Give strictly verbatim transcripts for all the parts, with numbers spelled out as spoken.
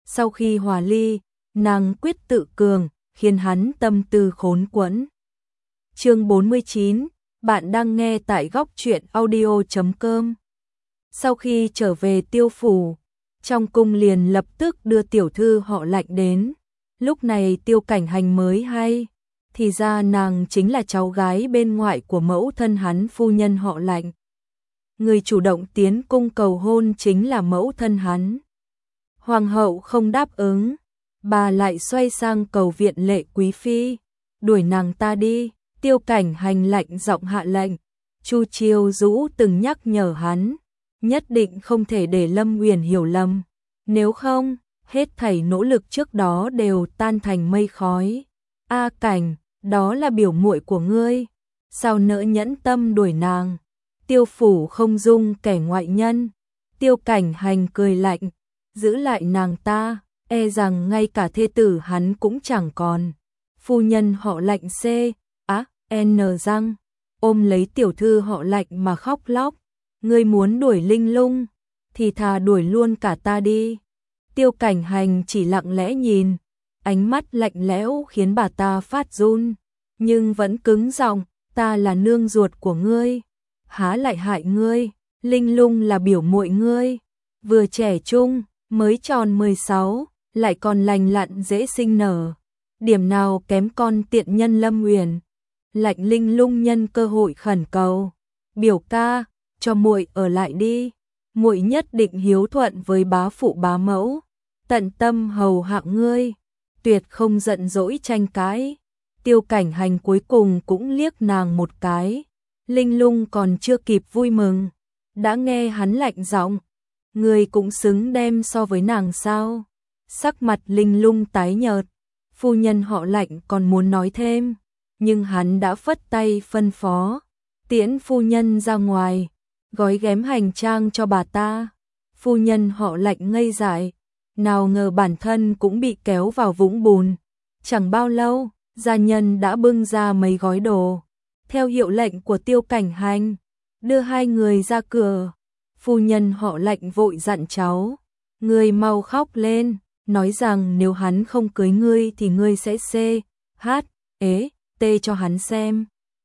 sau khi hòa ly, nàng quyết tự cường, khiến hắn tâm tư khốn quẫn. Chương bốn mươi chín, bạn đang nghe tại góc truyện audio chấm com. Sau khi trở về Tiêu phủ, trong cung liền lập tức đưa tiểu thư họ Lạnh đến. Lúc này Tiêu Cảnh Hành mới hay, thì ra nàng chính là cháu gái bên ngoại của mẫu thân hắn, phu nhân họ Lạnh. Người chủ động tiến cung cầu hôn chính là mẫu thân hắn. Hoàng hậu không đáp ứng, bà lại xoay sang cầu viện Lệ quý phi, đuổi nàng ta đi. Tiêu Cảnh Hành lạnh giọng hạ lệnh. Chu Chiêu Dũ từng nhắc nhở hắn, nhất định không thể để Lâm Uyển hiểu lầm, nếu không, hết thảy nỗ lực trước đó đều tan thành mây khói. A Cảnh, đó là biểu muội của ngươi, sao nỡ nhẫn tâm đuổi nàng? Tiêu phủ không dung kẻ ngoại nhân. Tiêu Cảnh Hành cười lạnh, giữ lại nàng ta, e rằng ngay cả thê tử hắn cũng chẳng còn. Phu nhân họ Lạnh C, á, N răng, ôm lấy tiểu thư họ Lạnh mà khóc lóc. Ngươi muốn đuổi Linh Lung, thì thà đuổi luôn cả ta đi. Tiêu Cảnh Hành chỉ lặng lẽ nhìn, ánh mắt lạnh lẽo khiến bà ta phát run, nhưng vẫn cứng giọng, ta là nương ruột của ngươi, há lại hại ngươi? Linh Lung là biểu muội ngươi, vừa trẻ trung, mới tròn mười sáu, lại còn lành lặn dễ sinh nở, điểm nào kém con tiện nhân Lâm Uyển. Lạnh Linh Lung nhân cơ hội khẩn cầu, biểu ca, cho muội ở lại đi, muội nhất định hiếu thuận với bá phụ bá mẫu, tận tâm hầu hạ ngươi, tuyệt không giận dỗi tranh cãi. Tiêu Cảnh Hành cuối cùng cũng liếc nàng một cái. Linh Lung còn chưa kịp vui mừng, đã nghe hắn lạnh giọng, ngươi cũng xứng đem so với nàng sao? Sắc mặt Linh Lung tái nhợt, phu nhân họ Lạnh còn muốn nói thêm, nhưng hắn đã phất tay phân phó, tiễn phu nhân ra ngoài, gói ghém hành trang cho bà ta. Phu nhân họ Lạnh ngây dại, nào ngờ bản thân cũng bị kéo vào vũng bùn. Chẳng bao lâu, gia nhân đã bưng ra mấy gói đồ, theo hiệu lệnh của Tiêu Cảnh Hành, đưa hai người ra cửa. Phu nhân họ Lạnh vội dặn cháu, ngươi mau khóc lên, nói rằng nếu hắn không cưới ngươi thì ngươi sẽ c, h, ế, t cho hắn xem.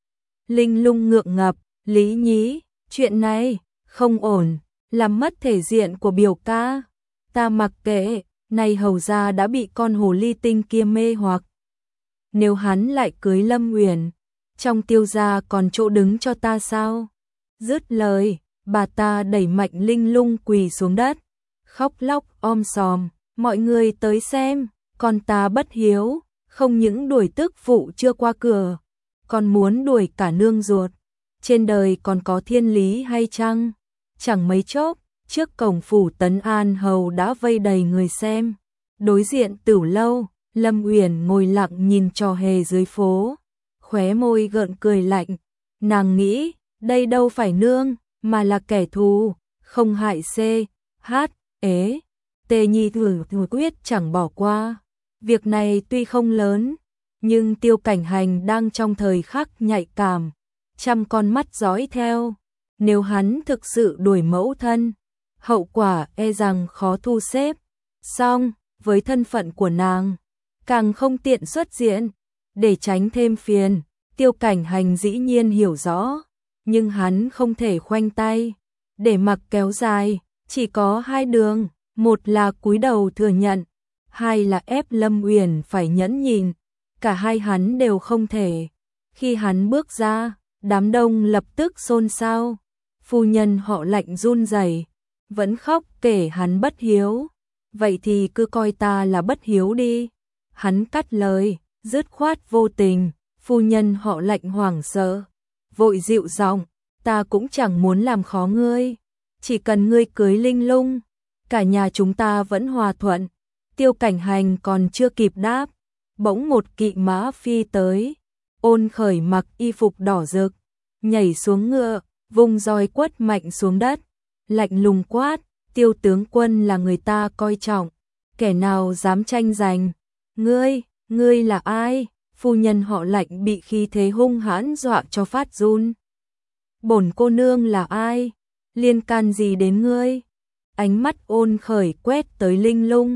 Linh Lung ngượng ngập, Lý Nhí, chuyện này không ổn, làm mất thể diện của biểu ca. Ta mặc kệ, này hầu gia đã bị con hồ ly tinh kia mê hoặc. Nếu hắn lại cưới Lâm Uyển, trong Tiêu gia còn chỗ đứng cho ta sao? Dứt lời, bà ta đẩy mạnh Linh Lung quỳ xuống đất, khóc lóc om sòm, mọi người tới xem, con ta bất hiếu, không những đuổi tức phụ chưa qua cửa, còn muốn đuổi cả nương ruột. Trên đời còn có thiên lý hay chăng? Chẳng mấy chốc, trước cổng phủ Tấn An hầu đã vây đầy người xem. Đối diện Tửu lâu, Lâm Uyển ngồi lặng nhìn trò hề dưới phố, khóe môi gợn cười lạnh, nàng nghĩ, đây đâu phải nương, mà là kẻ thù, không hại c, h, ế, tê nhi thử thử quyết chẳng bỏ qua. Việc này tuy không lớn, nhưng Tiêu Cảnh Hành đang trong thời khắc nhạy cảm, trăm con mắt dõi theo, nếu hắn thực sự đuổi mẫu thân, hậu quả e rằng khó thu xếp. Song, với thân phận của nàng, càng không tiện xuất diện, để tránh thêm phiền. Tiêu Cảnh Hành dĩ nhiên hiểu rõ, nhưng hắn không thể khoanh tay, để mặc kéo dài, chỉ có hai đường, một là cúi đầu thừa nhận, hai là ép Lâm Uyển phải nhẫn nhịn, cả hai hắn đều không thể. Khi hắn bước ra, đám đông lập tức xôn xao, phu nhân họ Lạnh run rẩy, vẫn khóc kể hắn bất hiếu, vậy thì cứ coi ta là bất hiếu đi. Hắn cắt lời, dứt khoát vô tình. Phu nhân họ Lạnh hoảng sợ, vội dịu giọng, ta cũng chẳng muốn làm khó ngươi, chỉ cần ngươi cưới Linh Lung, cả nhà chúng ta vẫn hòa thuận. Tiêu Cảnh Hành còn chưa kịp đáp, bỗng một kỵ mã phi tới, Ôn Khởi mặc y phục đỏ rực, nhảy xuống ngựa, vung roi quất mạnh xuống đất, lạnh lùng quát, Tiêu tướng quân là người ta coi trọng, kẻ nào dám tranh giành? Ngươi, ngươi là ai? Phu nhân họ Lạnh bị khí thế hung hãn dọa cho phát run. Bổn cô nương là ai? Liên can gì đến ngươi? Ánh mắt Ôn Khởi quét tới Linh Lung,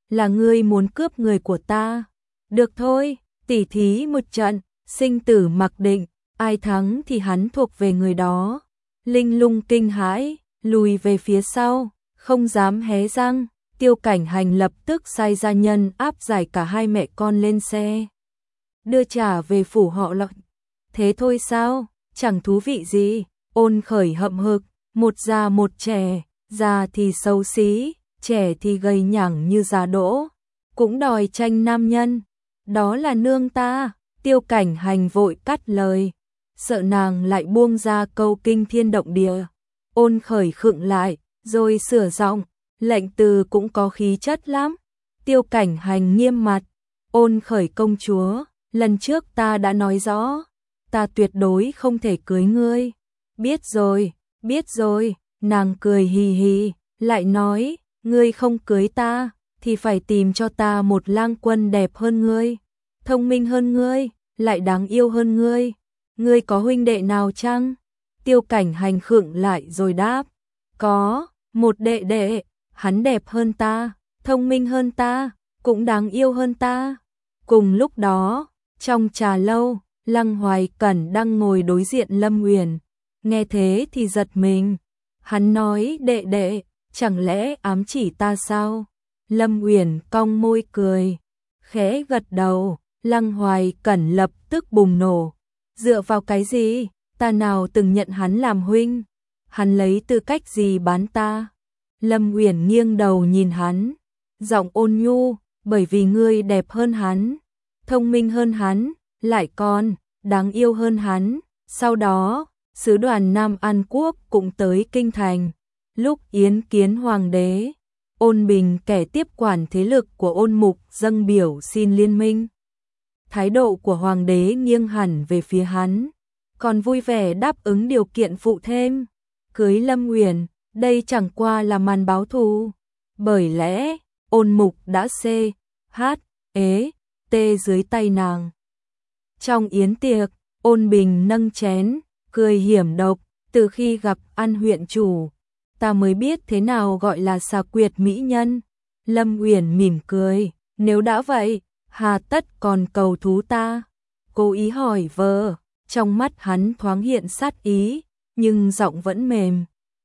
là ngươi muốn cướp người của ta. Được thôi, tỉ thí một trận, sinh tử mặc định, ai thắng thì hắn thuộc về người đó. Linh Lung kinh hãi, lùi về phía sau, không dám hé răng. Tiêu Cảnh Hành lập tức sai gia nhân áp giải cả hai mẹ con lên xe, đưa trả về phủ họ Lộc. Thế thôi sao, chẳng thú vị gì. Ôn Khởi hậm hực, một già một trẻ, già thì xấu xí, trẻ thì gầy nhẳng như già đỗ, cũng đòi tranh nam nhân. Đó là nương ta. Tiêu Cảnh Hành vội cắt lời, sợ nàng lại buông ra câu kinh thiên động địa. Ôn Khởi khựng lại, rồi sửa giọng, lệnh từ cũng có khí chất lắm. Tiêu Cảnh Hành nghiêm mặt, Ôn Khởi công chúa, lần trước ta đã nói rõ, ta tuyệt đối không thể cưới ngươi. Biết rồi, biết rồi. Nàng cười hì hì, lại nói, ngươi không cưới ta, thì phải tìm cho ta một lang quân đẹp hơn ngươi, thông minh hơn ngươi, lại đáng yêu hơn ngươi. Ngươi có huynh đệ nào chăng? Tiêu Cảnh Hành khựng lại rồi đáp, có, một đệ đệ, hắn đẹp hơn ta, thông minh hơn ta, cũng đáng yêu hơn ta. Cùng lúc đó, trong trà lâu, Lăng Hoài Cẩn đang ngồi đối diện Lâm Uyển, nghe thế thì giật mình. Hắn nói đệ đệ, chẳng lẽ ám chỉ ta sao? Lâm Uyển cong môi cười, khẽ gật đầu. Lăng Hoài Cẩn lập tức bùng nổ, dựa vào cái gì? Ta nào từng nhận hắn làm huynh? Hắn lấy tư cách gì bán ta? Lâm Uyển nghiêng đầu nhìn hắn, giọng ôn nhu, bởi vì ngươi đẹp hơn hắn, thông minh hơn hắn, lại còn đáng yêu hơn hắn. Sau đó, sứ đoàn Nam An Quốc cũng tới kinh thành. Lúc yến kiến hoàng đế, Ôn Bình kẻ tiếp quản thế lực của Ôn Mục dâng biểu xin liên minh. Thái độ của hoàng đế nghiêng hẳn về phía hắn, còn vui vẻ đáp ứng điều kiện phụ thêm, cưới Lâm Uyển. Đây chẳng qua là màn báo thù, bởi lẽ Ôn Mục đã xê hát ế tê dưới tay nàng. Trong yến tiệc, Ôn Bình nâng chén, cười hiểm độc, từ khi gặp An huyện chủ, ta mới biết thế nào gọi là xà quyệt mỹ nhân. Lâm Uyển mỉm cười, nếu đã vậy, hà tất còn cầu thú ta? Cố ý hỏi vờ, trong mắt hắn thoáng hiện sát ý, nhưng giọng vẫn mềm.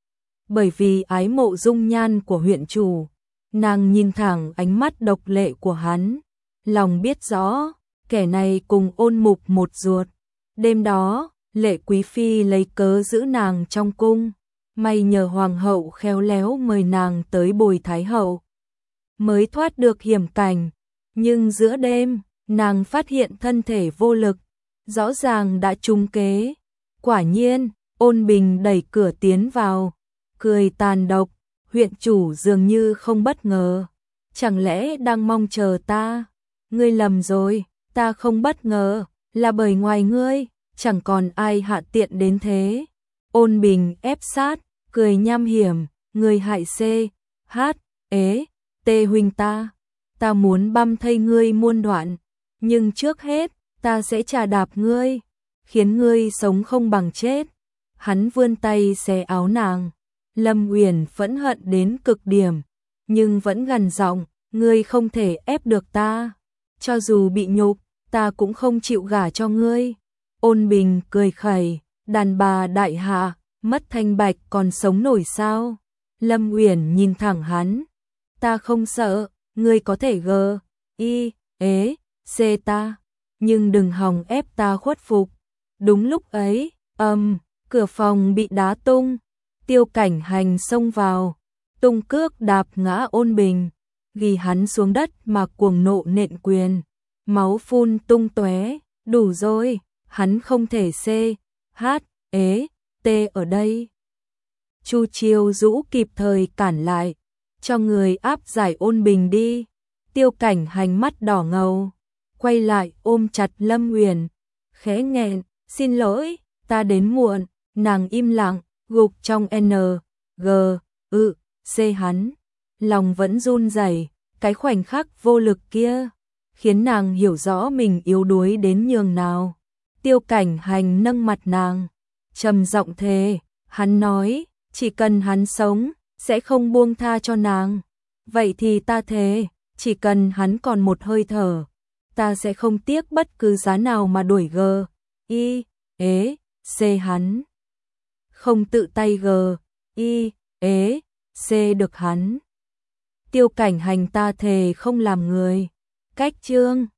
Bởi vì ái mộ dung nhan của huyện chủ, nàng nhìn thẳng ánh mắt độc lệ của hắn, lòng biết rõ, kẻ này cùng Ôn Mục một ruột. Đêm đó, Lệ Quý Phi lấy cớ giữ nàng trong cung, may nhờ hoàng hậu khéo léo mời nàng tới bồi thái hậu, mới thoát được hiểm cảnh. Nhưng giữa đêm, nàng phát hiện thân thể vô lực, rõ ràng đã trúng kế. Quả nhiên, Ôn Bình đẩy cửa tiến vào, cười tàn độc, huyện chủ dường như không bất ngờ. Chẳng lẽ đang mong chờ ta? Ngươi lầm rồi, ta không bất ngờ, là bởi ngoài ngươi, chẳng còn ai hạ tiện đến thế. Ôn Bình ép sát, cười nham hiểm, ngươi hại xê hát ế tê huynh ta. Ta muốn băm thây ngươi muôn đoạn, nhưng trước hết, ta sẽ chà đạp ngươi, khiến ngươi sống không bằng chết. Hắn vươn tay xé áo nàng. Lâm Uyển phẫn hận đến cực điểm, nhưng vẫn gằn giọng, ngươi không thể ép được ta. Cho dù bị nhục, ta cũng không chịu gả cho ngươi. Ôn Bình cười khẩy, đàn bà đại hạ, mất thanh bạch còn sống nổi sao? Lâm Uyển nhìn thẳng hắn, ta không sợ, ngươi có thể gờ, y, ế, xê ta, nhưng đừng hòng ép ta khuất phục. Đúng lúc ấy, âm, um, cửa phòng bị đá tung, Tiêu Cảnh Hành xông vào, tung cước đạp ngã Ôn Bình, ghi hắn xuống đất mà cuồng nộ nện quyền, máu phun tung tóe. Đủ rồi, hắn không thể xê hát ế tê ở đây. Chu Chiêu Dũ kịp thời cản lại, cho người áp giải Ôn Bình đi. Tiêu Cảnh Hành mắt đỏ ngầu, quay lại ôm chặt Lâm Uyển, khẽ nghẹn, xin lỗi, ta đến muộn. Nàng im lặng, gục trong N, G, ư, C hắn. Lòng vẫn run rẩy, cái khoảnh khắc vô lực kia, khiến nàng hiểu rõ mình yếu đuối đến nhường nào. Tiêu Cảnh Hành nâng mặt nàng, trầm giọng thề, hắn nói, chỉ cần hắn sống, sẽ không buông tha cho nàng. Vậy thì ta thề, chỉ cần hắn còn một hơi thở, ta sẽ không tiếc bất cứ giá nào mà đuổi G, I, ế, C hắn. Không tự tay G, I, ế, C được hắn. Tiêu Cảnh Hành ta thề không làm người. Cách chương